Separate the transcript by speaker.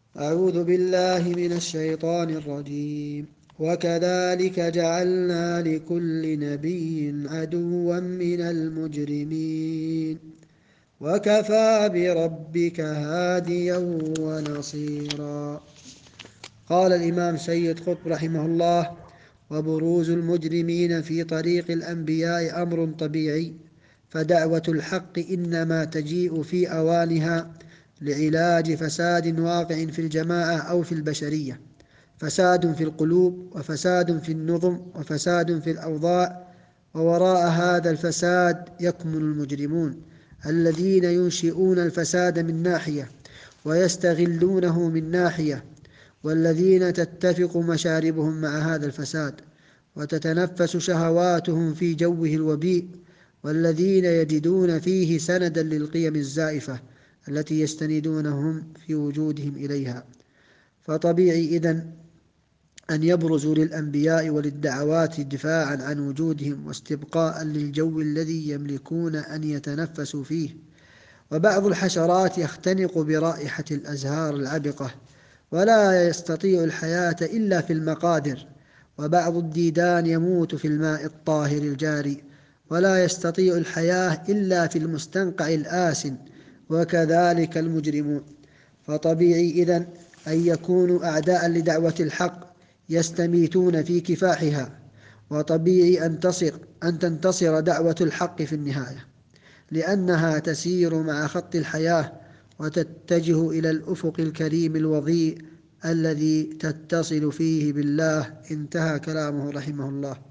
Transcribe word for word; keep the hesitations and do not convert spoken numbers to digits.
Speaker 1: أعوذ بالله من الشيطان الرجيم. وكذلك جعلنا لكل نبي عدوا من المجرمين وكفى بربك هاديا ونصيرا. قال الإمام سيد قطب رحمه الله: وبروز المجرمين في طريق الأنبياء أمر طبيعي، فدعوة الحق إنما تجيء في أوانها لعلاج فساد واقع في الجماعة أو في البشرية، فساد في القلوب وفساد في النظم وفساد في الأوضاع، ووراء هذا الفساد يكمن المجرمون الذين ينشئون الفساد من ناحية ويستغلونه من ناحية، والذين تتفق مشاربهم مع هذا الفساد وتتنفس شهواتهم في جوه الوبيء، والذين يجدون فيه سندا للقيم الزائفة التي يستندونهم في وجودهم إليها. فطبيعي إذن أن يبرزوا للأنبياء وللدعوات دفاعا عن وجودهم واستبقاء للجو الذي يملكون أن يتنفسوا فيه. وبعض الحشرات يختنق برائحة الأزهار العبقة ولا يستطيع الحياة إلا في المقادر، وبعض الديدان يموت في الماء الطاهر الجاري ولا يستطيع الحياة إلا في المستنقع الآسن، وكذلك المجرمون. فطبيعي إذن أن يكونوا أعداء لدعوة الحق يستميتون في كفاحها، وطبيعي أن تصر أن تنتصر دعوة الحق في النهاية، لأنها تسير مع خط الحياة وتتجه إلى الأفق الكريم الوضيء الذي تتصل فيه بالله. انتهى كلامه رحمه الله.